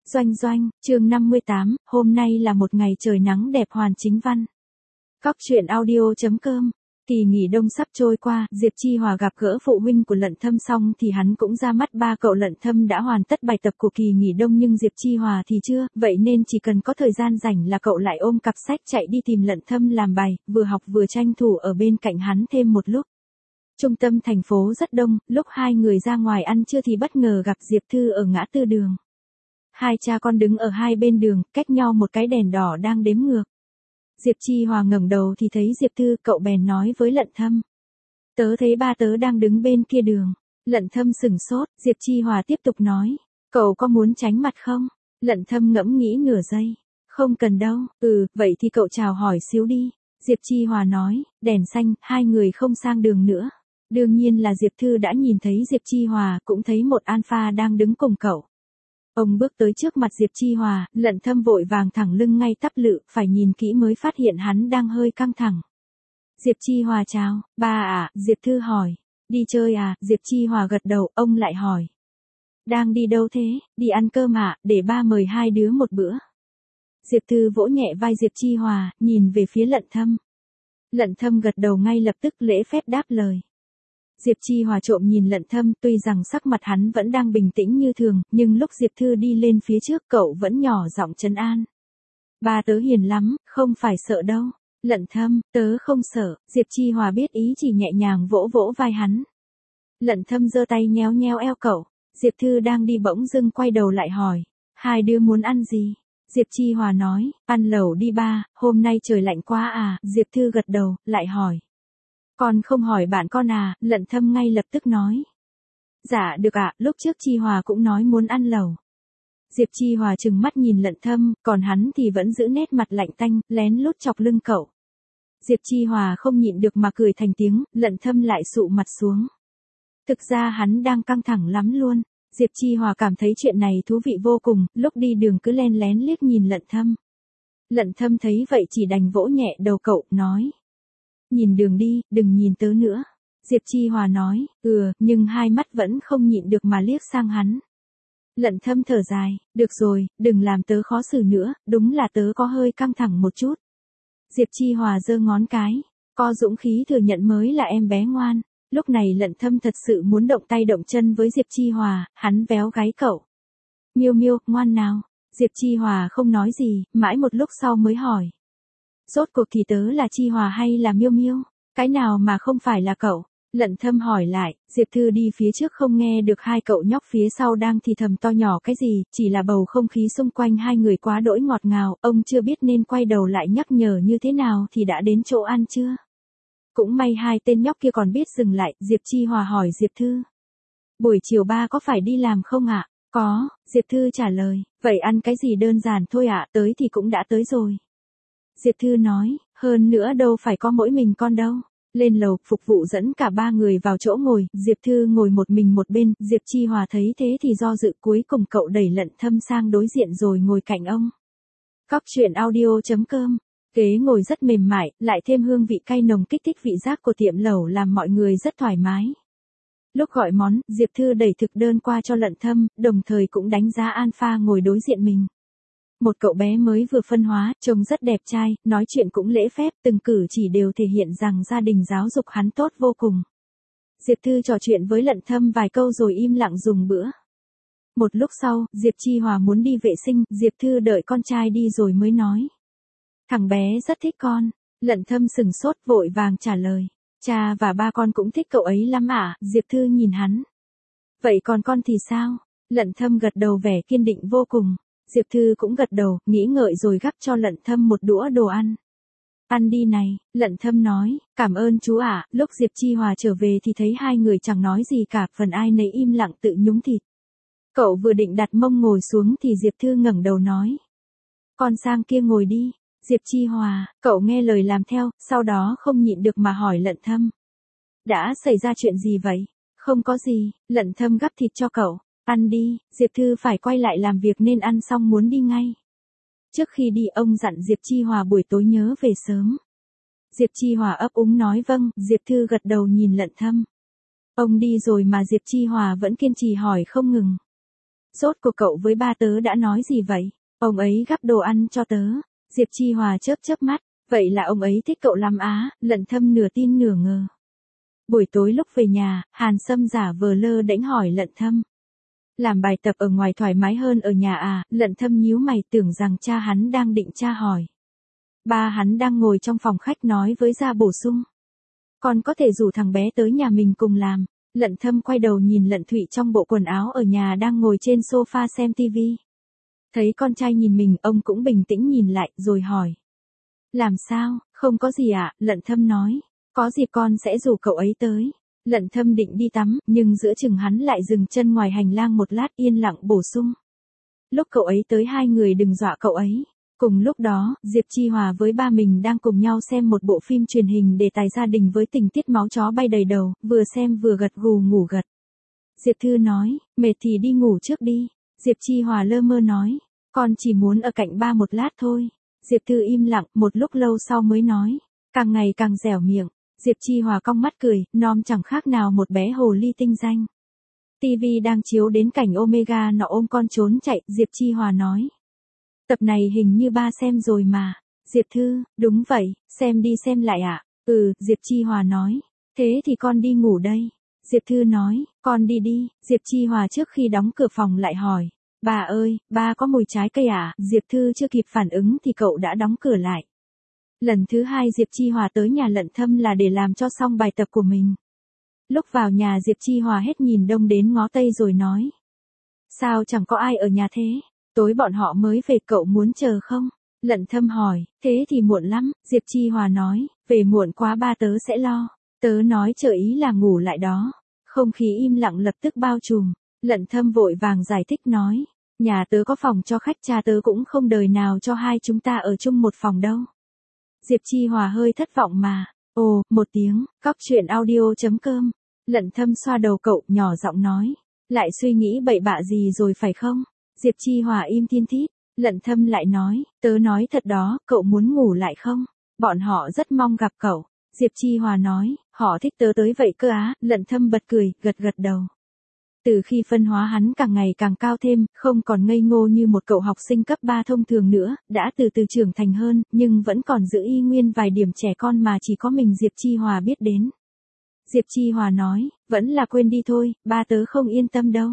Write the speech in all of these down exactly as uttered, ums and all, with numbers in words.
Doanh doanh, chương năm mươi tám, hôm nay là một ngày trời nắng đẹp. Hoàn Chính Văn. Cóc truyện audio.com. Kỳ nghỉ đông sắp trôi qua, Diệp Chi Hòa gặp gỡ phụ huynh của Lận Thâm xong thì hắn cũng ra mắt. Ba cậu Lận Thâm đã hoàn tất bài tập của kỳ nghỉ đông nhưng Diệp Chi Hòa thì chưa, vậy nên chỉ cần có thời gian rảnh là cậu lại ôm cặp sách chạy đi tìm Lận Thâm làm bài, vừa học vừa tranh thủ ở bên cạnh hắn thêm một lúc. Trung tâm thành phố rất đông, lúc hai người ra ngoài ăn trưa thì bất ngờ gặp Diệp Thư ở ngã tư đường. Hai cha con đứng ở hai bên đường, cách nhau một cái đèn đỏ đang đếm ngược. Diệp Chi Hòa ngẩng đầu thì thấy Diệp Thư, cậu bèn nói với Lận Thâm. Tớ thấy ba tớ đang đứng bên kia đường. Lận Thâm sửng sốt, Diệp Chi Hòa tiếp tục nói. Cậu có muốn tránh mặt không? Lận Thâm ngẫm nghĩ nửa giây. Không cần đâu, ừ, vậy thì cậu chào hỏi xíu đi. Diệp Chi Hòa nói, đèn xanh, hai người không sang đường nữa. Đương nhiên là Diệp Thư đã nhìn thấy Diệp Chi Hòa, cũng thấy một alpha đang đứng cùng cậu. Ông bước tới trước mặt Diệp Chi Hòa, Lận Thâm vội vàng thẳng lưng ngay tắp lự, phải nhìn kỹ mới phát hiện hắn đang hơi căng thẳng. Diệp Chi Hòa chào, ba à, Diệp Thư hỏi. Đi chơi à, Diệp Chi Hòa gật đầu, ông lại hỏi. Đang đi đâu thế, đi ăn cơm à, để ba mời hai đứa một bữa. Diệp Thư vỗ nhẹ vai Diệp Chi Hòa, nhìn về phía Lận Thâm. Lận Thâm gật đầu ngay lập tức lễ phép đáp lời. Diệp Chi Hòa trộm nhìn Lận Thâm, tuy rằng sắc mặt hắn vẫn đang bình tĩnh như thường, nhưng lúc Diệp Thư đi lên phía trước cậu vẫn nhỏ giọng trấn an. Ba tớ hiền lắm, không phải sợ đâu. Lận Thâm, tớ không sợ. Diệp Chi Hòa biết ý chỉ nhẹ nhàng vỗ vỗ vai hắn. Lận Thâm giơ tay nhéo nhéo eo cậu. Diệp Thư đang đi bỗng dưng quay đầu lại hỏi. Hai đứa muốn ăn gì? Diệp Chi Hòa nói, ăn lẩu đi ba, hôm nay trời lạnh quá à. Diệp Thư gật đầu, lại hỏi. Con không hỏi bạn con à, Lận Thâm ngay lập tức nói. Dạ được ạ, lúc trước Chi Hòa cũng nói muốn ăn lẩu. Diệp Chi Hòa trừng mắt nhìn Lận Thâm, còn hắn thì vẫn giữ nét mặt lạnh tanh, lén lút chọc lưng cậu. Diệp Chi Hòa không nhịn được mà cười thành tiếng, Lận Thâm lại sụ mặt xuống. Thực ra hắn đang căng thẳng lắm luôn. Diệp Chi Hòa cảm thấy chuyện này thú vị vô cùng, lúc đi đường cứ len lén liếc nhìn Lận Thâm. Lận Thâm thấy vậy chỉ đành vỗ nhẹ đầu cậu, nói. Nhìn đường đi, đừng nhìn tớ nữa. Diệp Chi Hòa nói, ừ, nhưng hai mắt vẫn không nhịn được mà liếc sang hắn. Lận Thâm thở dài, được rồi, đừng làm tớ khó xử nữa, đúng là tớ có hơi căng thẳng một chút. Diệp Chi Hòa giơ ngón cái, có dũng khí thừa nhận mới là em bé ngoan. Lúc này Lận Thâm thật sự muốn động tay động chân với Diệp Chi Hòa, hắn véo gáy cậu. Miêu Miêu, ngoan nào. Diệp Chi Hòa không nói gì, mãi một lúc sau mới hỏi. Rốt cuộc thì tớ là Chi Hòa hay là Miêu Miêu? Cái nào mà không phải là cậu? Lận Thâm hỏi lại, Diệp Thư đi phía trước không nghe được hai cậu nhóc phía sau đang thì thầm to nhỏ cái gì, chỉ là bầu không khí xung quanh hai người quá đỗi ngọt ngào, ông chưa biết nên quay đầu lại nhắc nhở như thế nào thì đã đến chỗ ăn chưa. Cũng may hai tên nhóc kia còn biết dừng lại, Diệp Chi Hòa hỏi Diệp Thư. Buổi chiều ba có phải đi làm không ạ? À? Có, Diệp Thư trả lời, vậy ăn cái gì đơn giản thôi ạ, à? Tới thì cũng đã tới rồi. Diệp Thư nói, hơn nữa đâu phải có mỗi mình con đâu. Lên lầu, phục vụ dẫn cả ba người vào chỗ ngồi, Diệp Thư ngồi một mình một bên, Diệp Chi Hòa thấy thế thì do dự, cuối cùng cậu đẩy Lận Thâm sang đối diện rồi ngồi cạnh ông. Cóc truyện audio.com. Ghế ngồi rất mềm mại, lại thêm hương vị cay nồng kích thích vị giác của tiệm lẩu làm mọi người rất thoải mái. Lúc gọi món, Diệp Thư đẩy thực đơn qua cho Lận Thâm, đồng thời cũng đánh giá alpha ngồi đối diện mình. Một cậu bé mới vừa phân hóa, trông rất đẹp trai, nói chuyện cũng lễ phép, từng cử chỉ đều thể hiện rằng gia đình giáo dục hắn tốt vô cùng. Diệp Thư trò chuyện với Lận Thâm vài câu rồi im lặng dùng bữa. Một lúc sau, Diệp Chi Hòa muốn đi vệ sinh, Diệp Thư đợi con trai đi rồi mới nói. Thằng bé rất thích con. Lận Thâm sừng sốt vội vàng trả lời. Cha và ba con cũng thích cậu ấy lắm ạ. À? Diệp Thư nhìn hắn. Vậy còn con thì sao? Lận Thâm gật đầu vẻ kiên định vô cùng. Diệp Thư cũng gật đầu, nghĩ ngợi rồi gắp cho Lận Thâm một đũa đồ ăn. Ăn đi này, Lận Thâm nói, cảm ơn chú ạ. À. Lúc Diệp Chi Hòa trở về thì thấy hai người chẳng nói gì cả, phần ai nấy im lặng tự nhúng thịt. Cậu vừa định đặt mông ngồi xuống thì Diệp Thư ngẩng đầu nói. Con sang kia ngồi đi. Diệp Chi Hòa, cậu nghe lời làm theo, sau đó không nhịn được mà hỏi Lận Thâm. Đã xảy ra chuyện gì vậy? Không có gì, Lận Thâm gắp thịt cho cậu. Ăn đi, Diệp Thư phải quay lại làm việc nên ăn xong muốn đi ngay. Trước khi đi ông dặn Diệp Chi Hòa buổi tối nhớ về sớm. Diệp Chi Hòa ấp úng nói vâng, Diệp Thư gật đầu nhìn Lận Thâm. Ông đi rồi mà Diệp Chi Hòa vẫn kiên trì hỏi không ngừng. Rốt cuộc cậu với ba tớ đã nói gì vậy? Ông ấy gắp đồ ăn cho tớ. Diệp Chi Hòa chớp chớp mắt. Vậy là ông ấy thích cậu lắm á, Lận Thâm nửa tin nửa ngờ. Buổi tối lúc về nhà, Hàn Sâm giả vờ lơ đễnh hỏi Lận Thâm. Làm bài tập ở ngoài thoải mái hơn ở nhà à? Lận Thâm nhíu mày tưởng rằng cha hắn đang định tra hỏi. Ba hắn đang ngồi trong phòng khách nói với Gia bổ sung. Còn có thể rủ thằng bé tới nhà mình cùng làm. Lận Thâm quay đầu nhìn Lận Thụy trong bộ quần áo ở nhà đang ngồi trên sofa xem tivi. Thấy con trai nhìn mình, ông cũng bình tĩnh nhìn lại rồi hỏi. Làm sao? Không có gì ạ, Lận Thâm nói. Có dịp con sẽ rủ cậu ấy tới. Lận Thâm định đi tắm, nhưng giữa chừng hắn lại dừng chân ngoài hành lang một lát yên lặng bổ sung. Lúc cậu ấy tới hai người đừng dọa cậu ấy. Cùng lúc đó, Diệp Chi Hòa với ba mình đang cùng nhau xem một bộ phim truyền hình đề tài gia đình với tình tiết máu chó bay đầy đầu, vừa xem vừa gật gù ngủ gật. Diệp Thư nói, mệt thì đi ngủ trước đi. Diệp Chi Hòa lơ mơ nói, con chỉ muốn ở cạnh ba một lát thôi. Diệp Thư im lặng, một lúc lâu sau mới nói, càng ngày càng dẻo miệng. Diệp Chi Hòa cong mắt cười, nom chẳng khác nào một bé hồ ly tinh danh. Tivi đang chiếu đến cảnh Omega nọ ôm con trốn chạy, Diệp Chi Hòa nói. Tập này hình như ba xem rồi mà. Diệp Thư, đúng vậy, xem đi xem lại ạ. À? Ừ, Diệp Chi Hòa nói. Thế thì con đi ngủ đây. Diệp Thư nói, con đi đi. Diệp Chi Hòa trước khi đóng cửa phòng lại hỏi. Bà ơi, ba có mùi trái cây à? Diệp Thư chưa kịp phản ứng thì cậu đã đóng cửa lại. Lần thứ hai Diệp Chi Hòa tới nhà Lận Thâm là để làm cho xong bài tập của mình. Lúc vào nhà Diệp Chi Hòa hết nhìn đông đến ngó tây rồi nói. Sao chẳng có ai ở nhà thế? Tối bọn họ mới về, cậu muốn chờ không? Lận Thâm hỏi, thế thì muộn lắm. Diệp Chi Hòa nói, về muộn quá ba tớ sẽ lo. Tớ nói chờ ý là ngủ lại đó. Không khí im lặng lập tức bao trùm. Lận Thâm vội vàng giải thích nói. Nhà tớ có phòng cho khách, cha tớ cũng không đời nào cho hai chúng ta ở chung một phòng đâu. Diệp Chi Hòa hơi thất vọng mà. Ồ, một tiếng, cóc truyện audio chấm com. Lận Thâm xoa đầu cậu, nhỏ giọng nói. Lại suy nghĩ bậy bạ gì rồi phải không? Diệp Chi Hòa im thiên thít. Lận Thâm lại nói, tớ nói thật đó, cậu muốn ngủ lại không? Bọn họ rất mong gặp cậu. Diệp Chi Hòa nói, họ thích tớ tới vậy cơ á. Lận Thâm bật cười, gật gật đầu. Từ khi phân hóa hắn càng ngày càng cao thêm, không còn ngây ngô như một cậu học sinh cấp ba thông thường nữa, đã từ từ trưởng thành hơn, nhưng vẫn còn giữ y nguyên vài điểm trẻ con mà chỉ có mình Diệp Chi Hòa biết đến. Diệp Chi Hòa nói, vẫn là quên đi thôi, ba tớ không yên tâm đâu.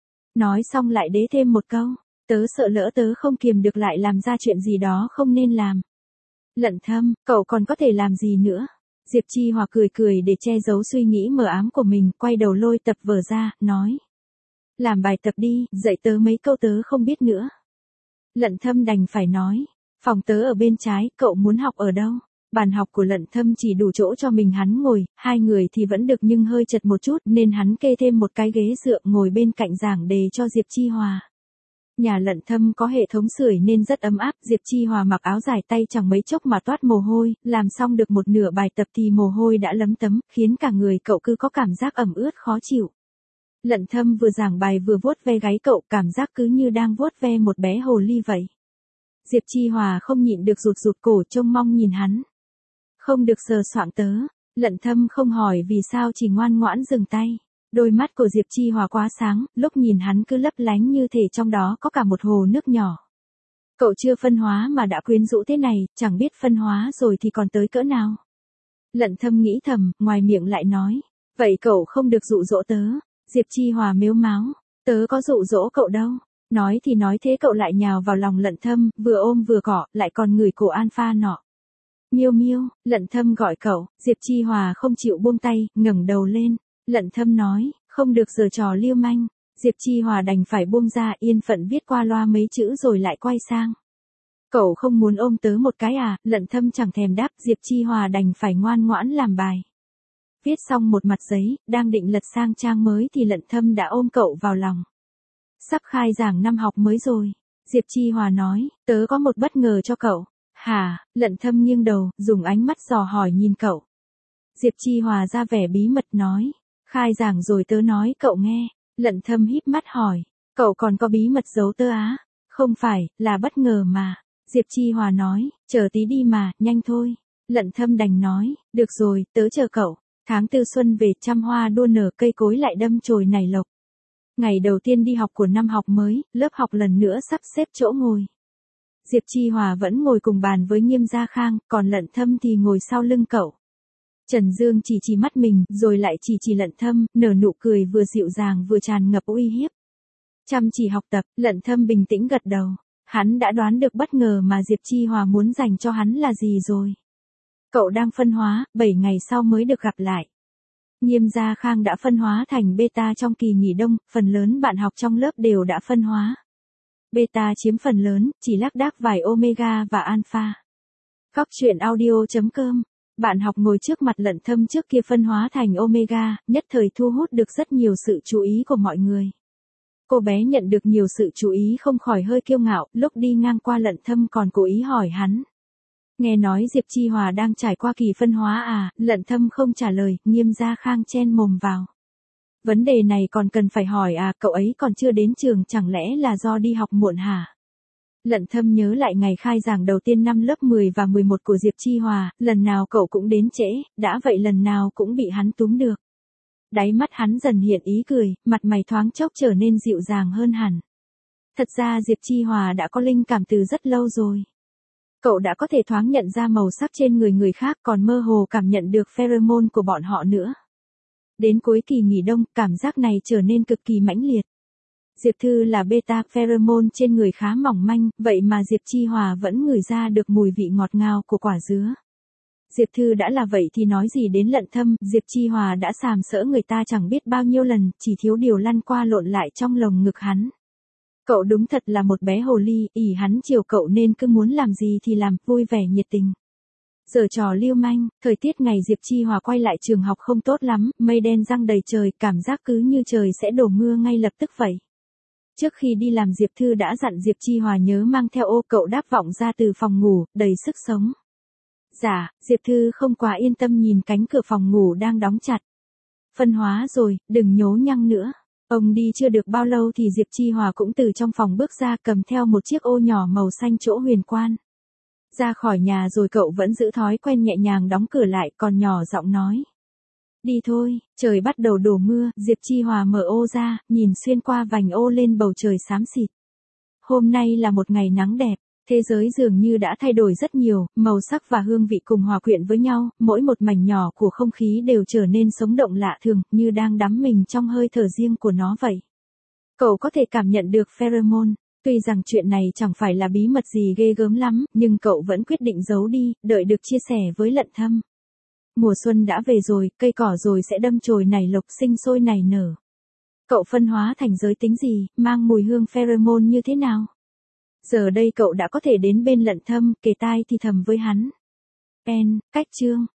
Nói xong lại đế thêm một câu, tớ sợ lỡ tớ không kiềm được lại làm ra chuyện gì đó không nên làm. Lận Thâm, cậu còn có thể làm gì nữa? Diệp Chi Hòa cười cười để che giấu suy nghĩ mờ ám của mình, quay đầu lôi tập vở ra, nói. Làm bài tập đi, dạy tớ mấy câu tớ không biết nữa. Lận Thâm đành phải nói, phòng tớ ở bên trái, cậu muốn học ở đâu? Bàn học của Lận Thâm chỉ đủ chỗ cho mình hắn ngồi, hai người thì vẫn được nhưng hơi chật một chút nên hắn kê thêm một cái ghế dựa ngồi bên cạnh giảng đề cho Diệp Chi Hòa. Nhà Lận Thâm có hệ thống sưởi nên rất ấm áp, Diệp Chi Hòa mặc áo dài tay chẳng mấy chốc mà toát mồ hôi, làm xong được một nửa bài tập thì mồ hôi đã lấm tấm, khiến cả người cậu cứ có cảm giác ẩm ướt khó chịu. Lận Thâm vừa giảng bài vừa vuốt ve gáy cậu, cảm giác cứ như đang vuốt ve một bé hồ ly vậy. Diệp Chi Hòa không nhịn được rụt rụt cổ trông mong nhìn hắn. Không được sờ soạng tớ. Lận Thâm không hỏi vì sao, chỉ ngoan ngoãn dừng tay. Đôi mắt của Diệp Chi Hòa quá sáng, lúc nhìn hắn cứ lấp lánh như thể trong đó có cả một hồ nước nhỏ. Cậu chưa phân hóa mà đã quyến rũ thế này, chẳng biết phân hóa rồi thì còn tới cỡ nào. Lận Thâm nghĩ thầm, ngoài miệng lại nói. Vậy cậu không được dụ dỗ tớ. Diệp Chi Hòa mếu máo. Tớ có dụ dỗ cậu đâu. Nói thì nói thế cậu lại nhào vào lòng Lận Thâm, vừa ôm vừa cọ, lại còn ngửi cổ alpha nọ. Miêu miêu, Lận Thâm gọi cậu. Diệp Chi Hòa không chịu buông tay, ngẩng đầu lên. Lận Thâm nói, không được giở trò lưu manh. Diệp Chi Hòa đành phải buông ra, yên phận viết qua loa mấy chữ rồi lại quay sang. Cậu không muốn ôm tớ một cái à? Lận Thâm chẳng thèm đáp, Diệp Chi Hòa đành phải ngoan ngoãn làm bài. Viết xong một mặt giấy, đang định lật sang trang mới thì Lận Thâm đã ôm cậu vào lòng. Sắp khai giảng năm học mới rồi. Diệp Chi Hòa nói, tớ có một bất ngờ cho cậu. Hả? Lận Thâm nghiêng đầu, dùng ánh mắt dò hỏi nhìn cậu. Diệp Chi Hòa ra vẻ bí mật nói, khai giảng rồi tớ nói cậu nghe. Lận Thâm híp mắt hỏi, cậu còn có bí mật giấu tớ á? Không phải, là bất ngờ mà. Diệp Chi Hòa nói, chờ tí đi mà, nhanh thôi. Lận Thâm đành nói, được rồi, tớ chờ cậu. Tháng tư xuân về, trăm hoa đua nở, cây cối lại đâm chồi nảy lộc. Ngày đầu tiên đi học của năm học mới, lớp học lần nữa sắp xếp chỗ ngồi. Diệp Chi Hòa vẫn ngồi cùng bàn với Nghiêm Gia Khang, còn Lận Thâm thì ngồi sau lưng cậu. Trần Dương chỉ chỉ mắt mình, rồi lại chỉ chỉ Lận Thâm, nở nụ cười vừa dịu dàng vừa tràn ngập uy hiếp. Chăm chỉ học tập, Lận Thâm bình tĩnh gật đầu. Hắn đã đoán được bất ngờ mà Diệp Chi Hòa muốn dành cho hắn là gì rồi. Cậu đang phân hóa, bảy ngày sau mới được gặp lại. Nghiêm Gia Khang đã phân hóa thành beta trong kỳ nghỉ đông, phần lớn bạn học trong lớp đều đã phân hóa. Beta chiếm phần lớn, chỉ lác đác vài omega và alpha. Cóc truyện audio chấm com. Bạn học ngồi trước mặt Lận Thâm trước kia phân hóa thành omega, nhất thời thu hút được rất nhiều sự chú ý của mọi người. Cô bé nhận được nhiều sự chú ý không khỏi hơi kiêu ngạo, lúc đi ngang qua Lận Thâm còn cố ý hỏi hắn. Nghe nói Diệp Chi Hòa đang trải qua kỳ phân hóa à, Lận Thâm không trả lời, Nghiêm Gia Khang chen mồm vào. Vấn đề này còn cần phải hỏi à, cậu ấy còn chưa đến trường chẳng lẽ là do đi học muộn hả? Lận Thâm nhớ lại ngày khai giảng đầu tiên năm lớp mười và mười một của Diệp Chi Hòa, lần nào cậu cũng đến trễ, đã vậy lần nào cũng bị hắn túm được. Đáy mắt hắn dần hiện ý cười, mặt mày thoáng chốc trở nên dịu dàng hơn hẳn. Thật ra Diệp Chi Hòa đã có linh cảm từ rất lâu rồi. Cậu đã có thể thoáng nhận ra màu sắc trên người người khác còn mơ hồ cảm nhận được pheromone của bọn họ nữa. Đến cuối kỳ nghỉ đông, cảm giác này trở nên cực kỳ mãnh liệt. Diệp Thư là beta pheromone trên người khá mỏng manh, vậy mà Diệp Chi Hòa vẫn ngửi ra được mùi vị ngọt ngào của quả dứa. Diệp Thư đã là vậy thì nói gì đến Lận Thâm, Diệp Chi Hòa đã sàm sỡ người ta chẳng biết bao nhiêu lần, chỉ thiếu điều lăn qua lộn lại trong lồng ngực hắn. Cậu đúng thật là một bé hồ ly, ỷ hắn chiều cậu nên cứ muốn làm gì thì làm, vui vẻ nhiệt tình. Giở trò lưu manh, thời tiết ngày Diệp Chi Hòa quay lại trường học không tốt lắm, mây đen giăng đầy trời, cảm giác cứ như trời sẽ đổ mưa ngay lập tức vậy. Trước khi đi làm Diệp Thư đã dặn Diệp Chi Hòa nhớ mang theo ô, cậu đáp vọng ra từ phòng ngủ, đầy sức sống. Dạ, Diệp Thư không quá yên tâm nhìn cánh cửa phòng ngủ đang đóng chặt. Phân hóa rồi, đừng nhố nhăng nữa. Ông đi chưa được bao lâu thì Diệp Chi Hòa cũng từ trong phòng bước ra cầm theo một chiếc ô nhỏ màu xanh chỗ huyền quan. Ra khỏi nhà rồi cậu vẫn giữ thói quen nhẹ nhàng đóng cửa lại còn nhỏ giọng nói. Đi thôi, trời bắt đầu đổ mưa, Diệp Chi Hòa mở ô ra, nhìn xuyên qua vành ô lên bầu trời xám xịt. Hôm nay là một ngày nắng đẹp, thế giới dường như đã thay đổi rất nhiều, màu sắc và hương vị cùng hòa quyện với nhau, mỗi một mảnh nhỏ của không khí đều trở nên sống động lạ thường, như đang đắm mình trong hơi thở riêng của nó vậy. Cậu có thể cảm nhận được pheromone. Tuy rằng chuyện này chẳng phải là bí mật gì ghê gớm lắm, nhưng cậu vẫn quyết định giấu đi, đợi được chia sẻ với Lận Thâm. Mùa xuân đã về rồi, cây cỏ rồi sẽ đâm chồi nảy lộc sinh sôi nảy nở. Cậu phân hóa thành giới tính gì, mang mùi hương pheromone như thế nào? Giờ đây cậu đã có thể đến bên Lận Thâm, kề tai thì thầm với hắn. En, cách chương.